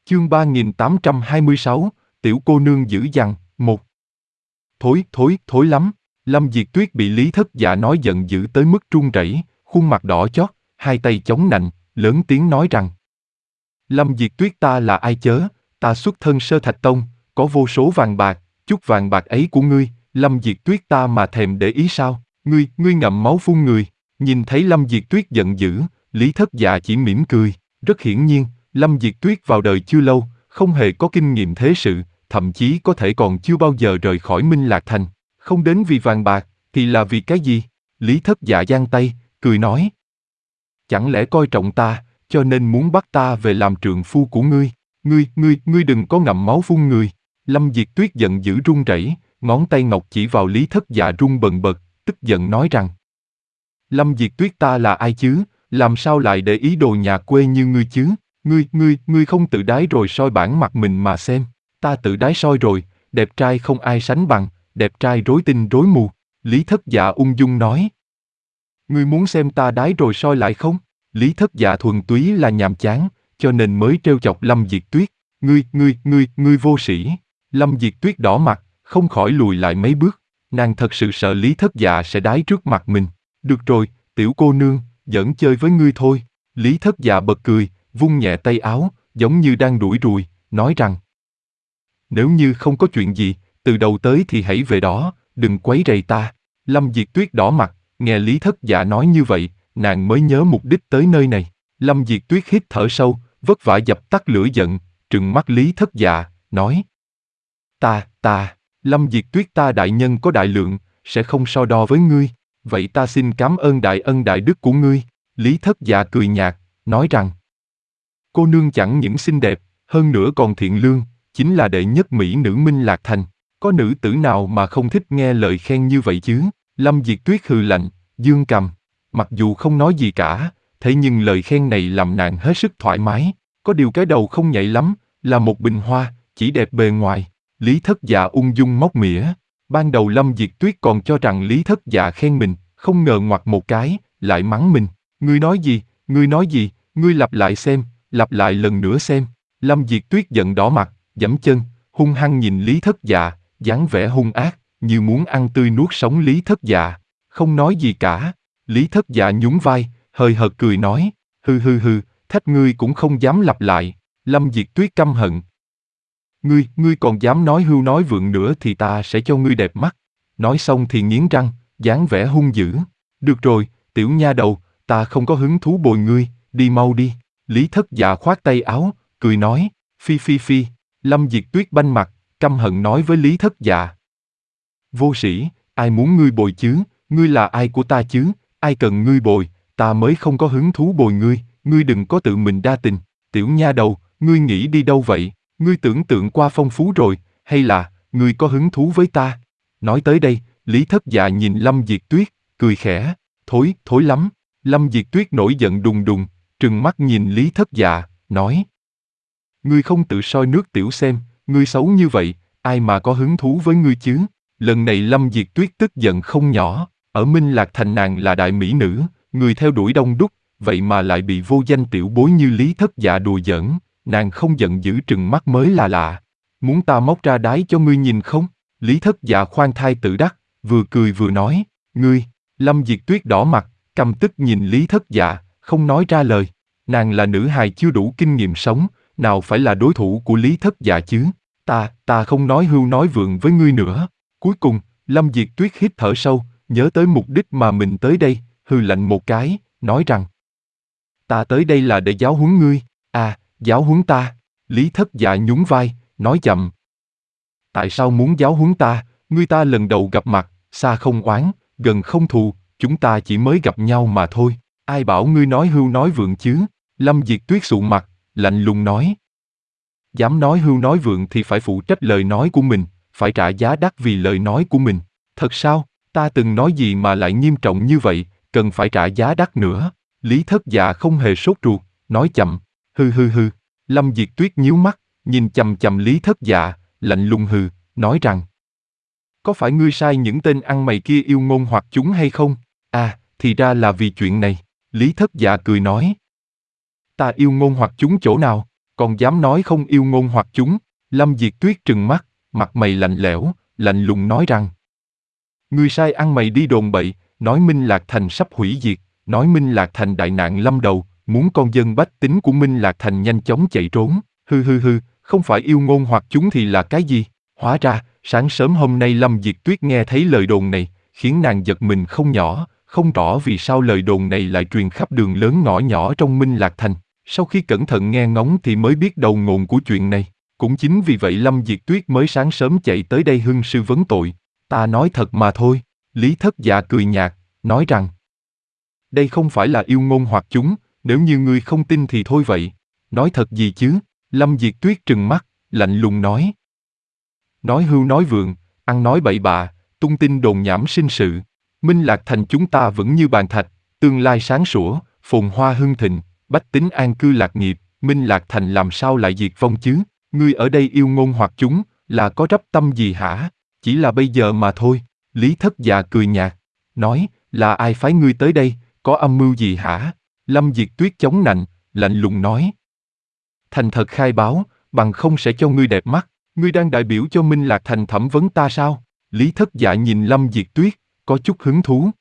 Chương 3826, Tiểu cô nương dữ dằn, 1. Thối lắm. Lâm Diệt Tuyết bị Lý Thất Dạ nói giận dữ tới mức run rẩy, khuôn mặt đỏ chót, hai tay chống nạnh, lớn tiếng nói rằng: Lâm Diệt Tuyết, ta là ai chớ, ta xuất thân Sơ Thạch Tông, có vô số vàng bạc, chút vàng bạc ấy của ngươi, Lâm Diệt Tuyết ta mà thèm để ý sao? Ngươi ngậm máu phun người. Nhìn thấy Lâm Diệt Tuyết giận dữ, Lý Thất Dạ chỉ mỉm cười. Rất hiển nhiên, Lâm Diệt Tuyết vào đời chưa lâu, không hề có kinh nghiệm thế sự, thậm chí có thể còn chưa bao giờ rời khỏi Minh Lạc Thành. Không đến vì vàng bạc, thì là vì cái gì? Lý Thất Dạ giang tay, cười nói: Chẳng lẽ coi trọng ta, cho nên muốn bắt ta về làm trượng phu của ngươi? Ngươi đừng có ngậm máu phun người. Lâm Diệt Tuyết giận dữ run rẩy, ngón tay ngọc chỉ vào Lý Thất Dạ run bần bật, tức giận nói rằng: Lâm Diệt Tuyết, ta là ai chứ, làm sao lại để ý đồ nhà quê như ngươi chứ? Ngươi không tự đái rồi soi bản mặt mình mà xem. Ta tự đái soi rồi, đẹp trai không ai sánh bằng, đẹp trai rối tinh rối mù. Lý Thất Dạ ung dung nói. Ngươi muốn xem ta đái rồi soi lại không? Lý Thất Dạ thuần túy là nhàm chán, cho nên mới trêu chọc Lâm Diệt Tuyết. Ngươi vô sĩ. Lâm Diệt Tuyết đỏ mặt, không khỏi lùi lại mấy bước. Nàng thật sự sợ Lý Thất Dạ sẽ đái trước mặt mình. Được rồi, tiểu cô nương, giỡn chơi với ngươi thôi. Lý Thất Dạ bật cười, vung nhẹ tay áo, giống như đang đuổi ruồi, nói rằng: Nếu như không có chuyện gì, từ đầu tới thì hãy về đó, đừng quấy rầy ta. Lâm Diệt Tuyết đỏ mặt, nghe Lý Thất Dạ nói như vậy, nàng mới nhớ mục đích tới nơi này. Lâm Diệt Tuyết hít thở sâu, vất vả dập tắt lửa giận, trừng mắt Lý Thất Dạ, nói: Lâm Diệt Tuyết, ta đại nhân có đại lượng, sẽ không so đo với ngươi. Vậy ta xin cảm ơn đại ân đại đức của ngươi. Lý Thất Dạ cười nhạt, nói rằng: Cô nương chẳng những xinh đẹp, hơn nữa còn thiện lương, chính là đệ nhất mỹ nữ Minh Lạc Thành. Có nữ tử nào mà không thích nghe lời khen như vậy chứ? Lâm Diệt Tuyết hừ lạnh, dương cằm. Mặc dù không nói gì cả, thế nhưng lời khen này làm nàng hết sức thoải mái. Có điều cái đầu không nhạy lắm, là một bình hoa, chỉ đẹp bề ngoài. Lý Thất Dạ ung dung móc mỉa. Ban đầu Lâm Diệt Tuyết còn cho rằng Lý Thất Dạ khen mình, không ngờ ngoặt một cái, lại mắng mình. Ngươi nói gì? Ngươi lặp lại xem, lặp lại lần nữa xem. Lâm Diệt Tuyết giận đỏ mặt, giẫm chân, hung hăng nhìn Lý Thất Dạ, dáng vẻ hung ác, như muốn ăn tươi nuốt sống Lý Thất Dạ. Không nói gì cả. Lý Thất Dạ nhún vai, hời hợt cười nói: Hừ, thách ngươi cũng không dám lặp lại. Lâm Diệt Tuyết căm hận. Ngươi còn dám nói hưu nói vượng nữa thì ta sẽ cho ngươi đẹp mắt. Nói xong thì nghiến răng, dáng vẻ hung dữ. Được rồi, tiểu nha đầu, ta không có hứng thú bồi ngươi, đi mau đi. Lý Thất Dạ khoát tay áo, cười nói: Phi. Lâm Diệt Tuyết banh mặt, căm hận nói với Lý Thất Dạ: Vô sĩ, ai muốn ngươi bồi chứ? Ngươi là ai của ta chứ? Ai cần ngươi bồi, ta mới không có hứng thú bồi ngươi. Ngươi đừng có tự mình đa tình. Tiểu nha đầu, ngươi nghĩ đi đâu vậy? Ngươi tưởng tượng qua phong phú rồi, hay là ngươi có hứng thú với ta? Nói tới đây, Lý Thất Dạ nhìn Lâm Diệt Tuyết, cười khẽ: Thối lắm. Lâm Diệt Tuyết nổi giận đùng đùng, trừng mắt nhìn Lý Thất Dạ, nói: Ngươi không tự soi nước tiểu xem, ngươi xấu như vậy, ai mà có hứng thú với ngươi chứ? Lần này Lâm Diệt Tuyết tức giận không nhỏ. Ở Minh Lạc Thành nàng là đại mỹ nữ, người theo đuổi đông đúc, vậy mà lại bị vô danh tiểu bối như Lý Thất Dạ đùa giỡn. Nàng không giận dữ trừng mắt mới là lạ. Muốn ta móc ra đái cho ngươi nhìn không? Lý Thất Dạ khoan thai tự đắc, vừa cười vừa nói: Ngươi. Lâm Diệt Tuyết đỏ mặt, căm tức nhìn Lý Thất Dạ, không nói ra lời. Nàng là nữ hài chưa đủ kinh nghiệm sống, nào phải là đối thủ của Lý Thất Dạ chứ? Ta không nói hưu nói vượng với ngươi nữa. Cuối cùng, Lâm Diệt Tuyết hít thở sâu, nhớ tới mục đích mà mình tới đây, hừ lạnh một cái, nói rằng: Ta tới đây là để giáo huấn ngươi. Giáo huấn ta? Lý Thất Dạ nhún vai, nói chậm: Tại sao muốn giáo huấn ta? Ngươi ta lần đầu gặp mặt, xa không oán, gần không thù, chúng ta chỉ mới gặp nhau mà thôi. Ai bảo ngươi nói hưu nói vượng chứ? Lâm Diệt Tuyết sụ mặt, lạnh lùng nói: Dám nói hưu nói vượng thì phải phụ trách lời nói của mình, phải trả giá đắt vì lời nói của mình. Thật sao? Ta từng nói gì mà lại nghiêm trọng như vậy, cần phải trả giá đắt nữa? Lý Thất Dạ không hề sốt ruột, nói chậm: Hừ. Lâm Diệt Tuyết nhíu mắt, nhìn chằm chằm Lý Thất Dạ, lạnh lùng hừ, nói rằng: Có phải ngươi sai những tên ăn mày kia yêu ngôn hoặc chúng hay không? Thì ra là vì chuyện này. Lý Thất Dạ cười nói: Ta yêu ngôn hoặc chúng chỗ nào? còn dám nói không yêu ngôn hoặc chúng. Lâm Diệt Tuyết trừng mắt, mặt mày lạnh lẽo, lạnh lùng nói rằng: Ngươi sai ăn mày đi đồn bậy, nói Minh Lạc Thành sắp hủy diệt, nói Minh Lạc Thành đại nạn lâm đầu, muốn con dân bách tính của Minh Lạc Thành nhanh chóng chạy trốn. Hừ, không phải yêu ngôn hoặc chúng thì là cái gì? Hóa ra, sáng sớm hôm nay Lâm Diệt Tuyết nghe thấy lời đồn này, khiến nàng giật mình không nhỏ, không rõ vì sao lời đồn này lại truyền khắp đường lớn ngõ nhỏ trong Minh Lạc Thành. Sau khi cẩn thận nghe ngóng thì mới biết đầu nguồn của chuyện này. Cũng chính vì vậy Lâm Diệt Tuyết mới sáng sớm chạy tới đây hưng sư vấn tội. Ta nói thật mà thôi. Lý Thất Dạ cười nhạt, nói rằng: Đây không phải là yêu ngôn hoặc chúng, nếu như ngươi không tin thì thôi vậy. Nói thật gì chứ? Lâm Diệt Tuyết trừng mắt, lạnh lùng nói. Nói hưu nói vượng, ăn nói bậy bạ, tung tin đồn nhảm sinh sự. Minh Lạc Thành chúng ta vững như bàn thạch, tương lai sáng sủa, phồn hoa hưng thịnh, bách tính an cư lạc nghiệp, Minh Lạc Thành làm sao lại diệt vong chứ? Ngươi ở đây yêu ngôn hoặc chúng, là có rắp tâm gì hả? Chỉ là bây giờ mà thôi. Lý Thất Dạ cười nhạt, nói: Là ai phái ngươi tới đây, có âm mưu gì hả? Lâm Diệt Tuyết chống nạnh, lạnh lùng nói: Thành thật khai báo, bằng không sẽ cho ngươi đẹp mắt. Ngươi đang đại biểu cho Minh Lạc Thành thẩm vấn ta sao? Lý Thất Dạ nhìn Lâm Diệt Tuyết, có chút hứng thú.